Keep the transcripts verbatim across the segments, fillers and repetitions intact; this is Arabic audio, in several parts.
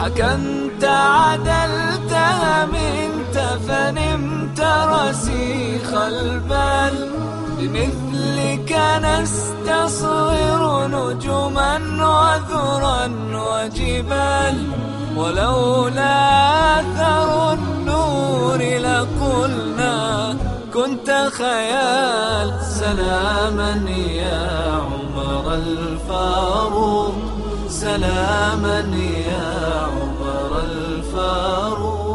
حكمت عدلت أمنت فنمت رسيخ البال بمثلك نستصغر نجما وذرا وجبال ولولا أثر النور لقلنا كنت خيال سلاما يا عمر الفاروق سلاما يا عمر الفاروق.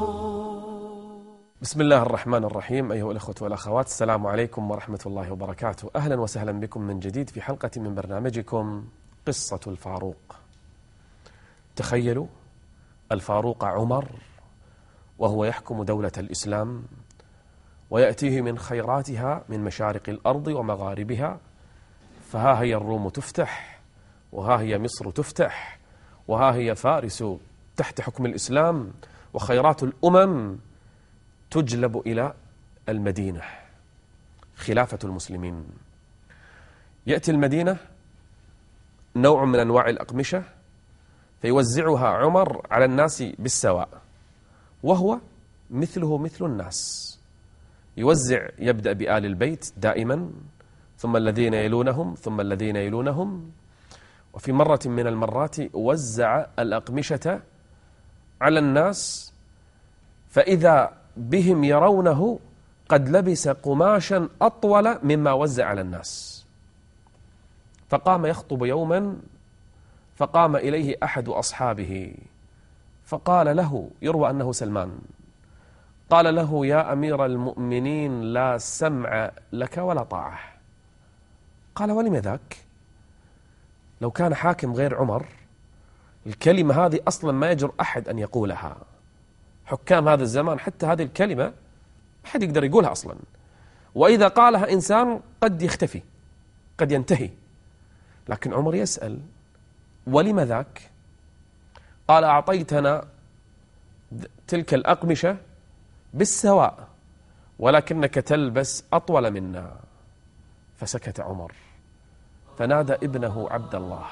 بسم الله الرحمن الرحيم. أيها الأخوة والأخوات، السلام عليكم ورحمة الله وبركاته. أهلا وسهلا بكم من جديد في حلقة من برنامجكم قصة الفاروق. تخيلوا الفاروق عمر وهو يحكم دولة الإسلام ويأتيه من خيراتها من مشارق الأرض ومغاربها، فها هي الروم تفتح، وها هي مصر تفتح، وها هي فارس تحت حكم الإسلام، وخيرات الأمم تجلب إلى المدينة خلافة المسلمين. يأتي المدينة نوع من أنواع الأقمشة فيوزعها عمر على الناس بالسواء، وهو مثله مثل الناس، يوزع يبدأ بآل البيت دائما، ثم الذين يلونهم، ثم الذين يلونهم. وفي مرة من المرات وزع الأقمشة على الناس، فإذا بهم يرونه قد لبس قماشا أطول مما وزع على الناس، فقام يخطب يوما، فقام إليه أحد أصحابه فقال له، يروى أنه سلمان، قال له: يا أمير المؤمنين لا سمع لك ولا طاعة. قال: ولم ذاك؟ لو كان حاكم غير عمر الكلمة هذه أصلا ما يجر أحد أن يقولها. حكام هذا الزمان حتى هذه الكلمة ما حد يقدر يقولها أصلا، وإذا قالها إنسان قد يختفي، قد ينتهي. لكن عمر يسأل: ولم ذاك؟ قال: أعطيتنا تلك الأقمشة بالسواء ولكنك تلبس أطول منا. فسكت عمر، فنادى ابنه عبد الله،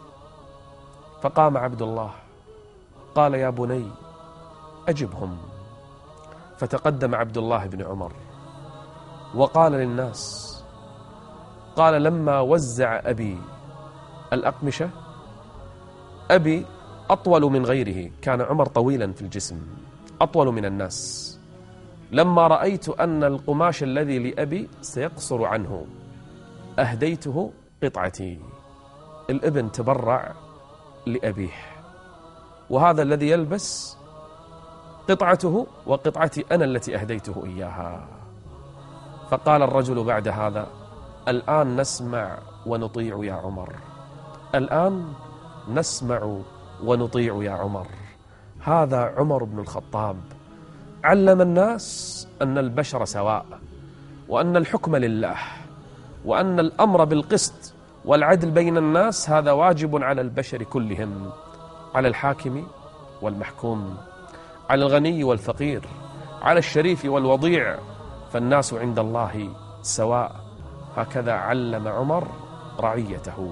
فقام عبد الله قال: يا بني أجبهم. فتقدم عبد الله بن عمر وقال للناس، قال: لما وزع أبي الأقمشة، أبي أطول من غيره، كان عمر طويلا في الجسم أطول من الناس، لما رأيت أن القماش الذي لأبي سيقصر عنه أهديته قطعتي. الابن تبرع لأبيه، وهذا الذي يلبس قطعته وقطعتي أنا التي أهديته إياها. فقال الرجل بعد هذا: الآن نسمع ونطيع يا عمر، الآن نسمع ونطيع يا عمر. هذا عمر بن الخطاب علم الناس أن البشر سواء، وأن الحكم لله، وأن الأمر بالقسط والعدل بين الناس هذا واجب على البشر كلهم، على الحاكم والمحكوم، على الغني والفقير، على الشريف والوضيع، فالناس عند الله سواء. هكذا علم عمر رعيته.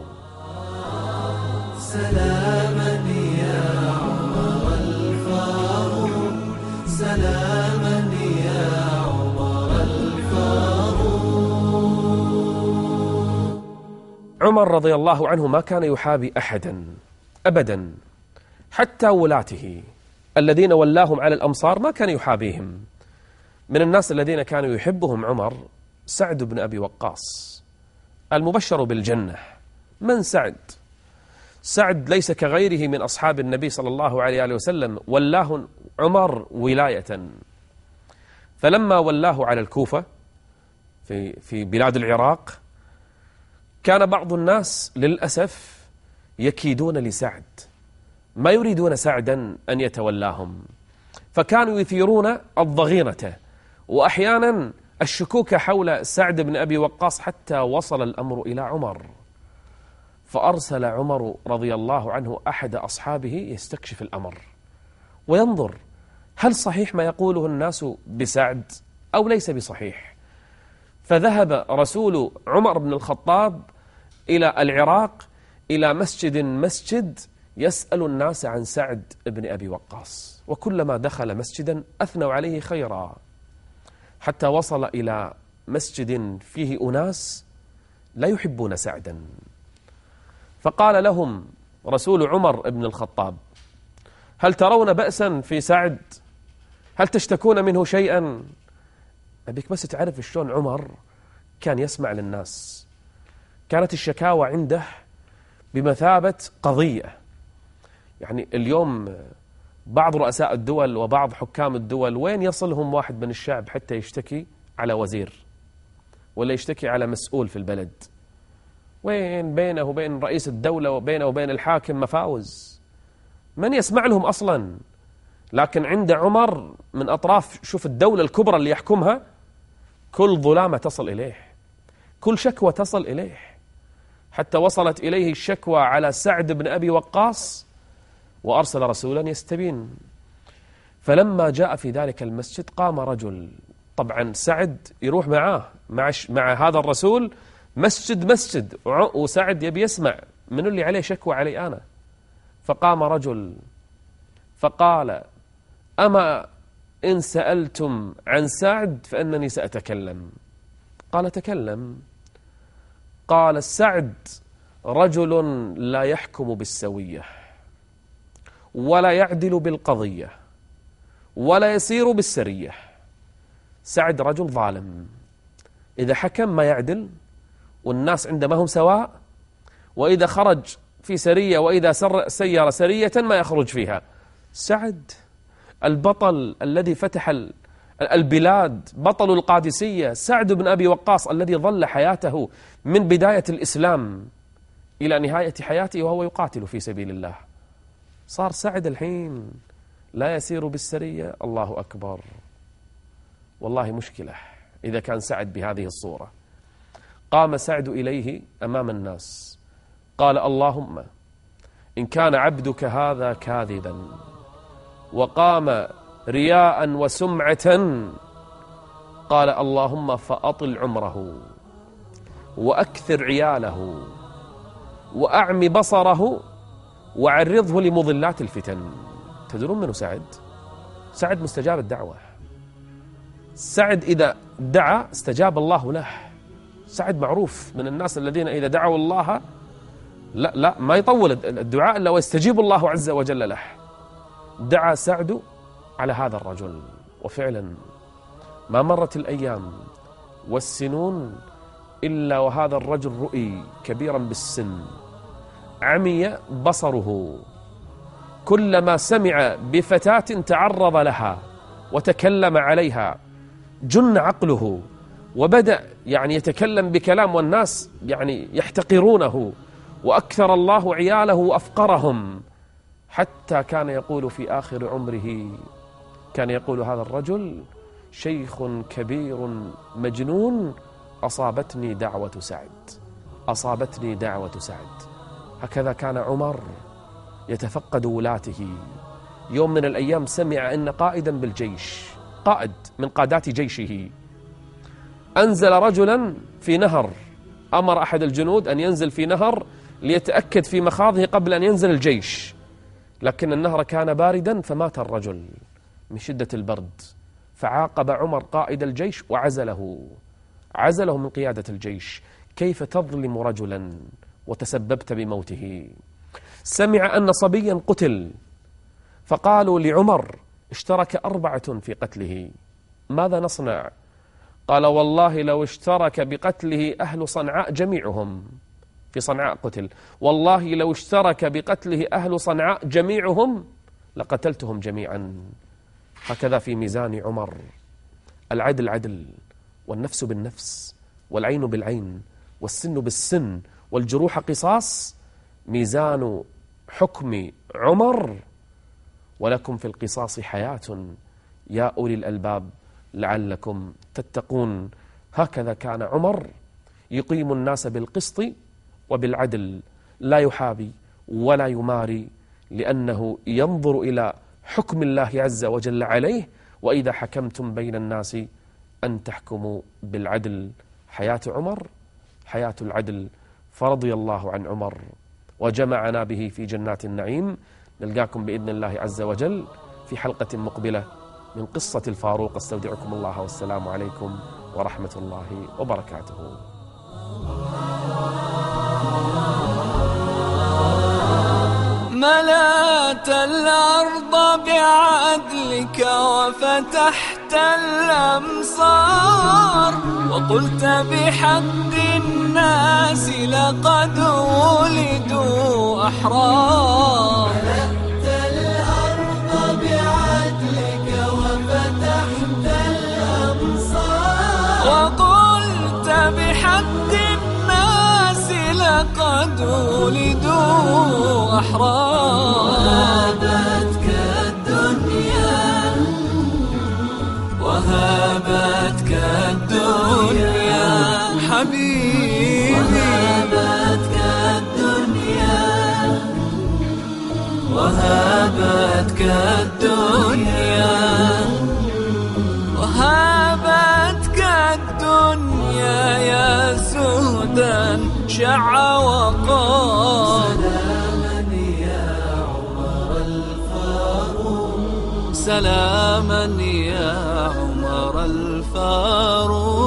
سلاما يا عمر الفاروق سلاما يا عمر الفاروق. عمر رضي الله عنه ما كان يحابي أحدا أبدا، حتى ولاته الذين ولاهم على الأمصار ما كان يحابيهم. من الناس الذين كانوا يحبهم عمر سعد بن أبي وقاص المبشر بالجنة. من سعد؟ سعد ليس كغيره من أصحاب النبي صلى الله عليه وسلم، ولاه عمر ولاية. فلما ولاه على الكوفة في في بلاد العراق، كان بعض الناس للأسف يكيدون لسعد، ما يريدون سعدا أن يتولاهم، فكانوا يثيرون الضغينة وأحيانا الشكوك حول سعد بن أبي وقاص، حتى وصل الأمر إلى عمر. فأرسل عمر رضي الله عنه أحد أصحابه يستكشف الأمر وينظر هل صحيح ما يقوله الناس بسعد أو ليس بصحيح. فذهب رسول عمر بن الخطاب إلى العراق إلى مسجد مسجد يسأل الناس عن سعد بن أبي وقاص، وكلما دخل مسجدا أثنوا عليه خيرا، حتى وصل إلى مسجد فيه أناس لا يحبون سعدا، فقال لهم رسول عمر بن الخطاب: هل ترون بأسا في سعد؟ هل تشتكون منه شيئا؟ أبيك بس تعرف شلون عمر كان يسمع للناس. كانت الشكاوى عنده بمثابة قضية. يعني اليوم بعض رؤساء الدول وبعض حكام الدول وين يصلهم واحد من الشعب حتى يشتكي على وزير ولا يشتكي على مسؤول في البلد؟ وين بينه وبين رئيس الدولة وبينه وبين الحاكم مفاوز؟ من يسمع لهم أصلا؟ لكن عند عمر من أطراف، شوف الدولة الكبرى اللي يحكمها، كل ظلامة تصل إليه، كل شكوى تصل إليه، حتى وصلت إليه الشكوى على سعد بن أبي وقاص وأرسل رسولا يستبين. فلما جاء في ذلك المسجد قام رجل، طبعا سعد يروح معاه مع, مع هذا الرسول مسجد مسجد، وسعد يبي يسمع من اللي عليه شكوى علي أنا. فقام رجل فقال: أما إن سألتم عن سعد فإنني سأتكلم. قال: تكلم. قال: سعد رجل لا يحكم بالسوية ولا يعدل بالقضية ولا يسير بالسرية. سعد رجل ظالم، إذا حكم ما يعدل، والناس عندما هم سواء، وإذا خرج في سرية وإذا سير سرية ما يخرج فيها. سعد البطل الذي فتح البلاد، بطل القادسية، سعد بن أبي وقاص الذي ظل حياته من بداية الإسلام إلى نهاية حياته وهو يقاتل في سبيل الله. صار سعد الحين لا يسير بالسرية. الله أكبر، والله مشكلة إذا كان سعد بهذه الصورة. قام سعد إليه أمام الناس قال: اللهم إن كان عبدك هذا كاذبا وقام رياء وسمعة، قال: اللهم فأطل عمره وأكثر عياله وأعم بصره وعرضه لمضلات الفتن. تدرون منه سعد؟ سعد مستجاب الدعوة. سعد إذا دعا استجاب الله له. سعد معروف من الناس الذين إذا دعوا الله لا لا ما يطول الدعاء إلا ويستجيب الله عز وجل له. دعا سعد على هذا الرجل، وفعلا ما مرت الأيام والسنون إلا وهذا الرجل رؤي كبيرا بالسن، عمي بصره، كلما سمع بفتاة تعرض لها وتكلم عليها جن عقله، وبدأ يعني يتكلم بكلام والناس يعني يحتقرونه، وأكثر الله عياله وأفقرهم، حتى كان يقول في آخر عمره، كان يقول هذا الرجل: شيخ كبير مجنون أصابتني دعوة سعد، أصابتني دعوة سعد. هكذا كان عمر يتفقد ولاته. يوم من الأيام سمع أن قائدا بالجيش، قائد من قادات جيشه، أنزل رجلا في نهر، أمر أحد الجنود أن ينزل في نهر ليتأكد في مخاضه قبل أن ينزل الجيش، لكن النهر كان باردا فمات الرجل من شدة البرد. فعاقب عمر قائد الجيش وعزله، عزله من قيادة الجيش. كيف تظلم رجلا وتسببت بموته؟ سمع أن صبيا قتل، فقالوا لعمر: اشترك أربعة في قتله، ماذا نصنع؟ قال: والله لو اشترك بقتله أهل صنعاء جميعهم، في صنعاء قتل، والله لو اشترك بقتله أهل صنعاء جميعهم لقتلتهم جميعا. هكذا في ميزان عمر، العدل عدل، والنفس بالنفس، والعين بالعين، والسن بالسن، والجروح قصاص. ميزان حكم عمر: ولكم في القصاص حياة يا أولي الألباب لعلكم تتقون. هكذا كان عمر يقيم الناس بالقسط وبالعدل، لا يحابي ولا يماري، لأنه ينظر إلى حكم الله عز وجل عليه: وإذا حكمتم بين الناس أن تحكموا بالعدل. حياة عمر حياة العدل، فرضي الله عن عمر وجمعنا به في جنات النعيم. نلقاكم بإذن الله عز وجل في حلقة مقبلة من قصة الفاروق. استودعكم الله والسلام عليكم ورحمة الله وبركاته. ملأت الأرض بعدلك وفتحت الأمصار، وقلت بحق الناس لقد ولدوا أحرار. ملأت الأرض بعدلك وفتحت الأمصار، وقلت بحق الناس لقد ولدوا أحرار. وهابتك الدنيا وهابتك الدنيا حبيبي، وهابتك الدنيا وهابتك الدنيا وهابتك الدنيا يا سهدا شع وقار. سلاما يا عمر الفاروق.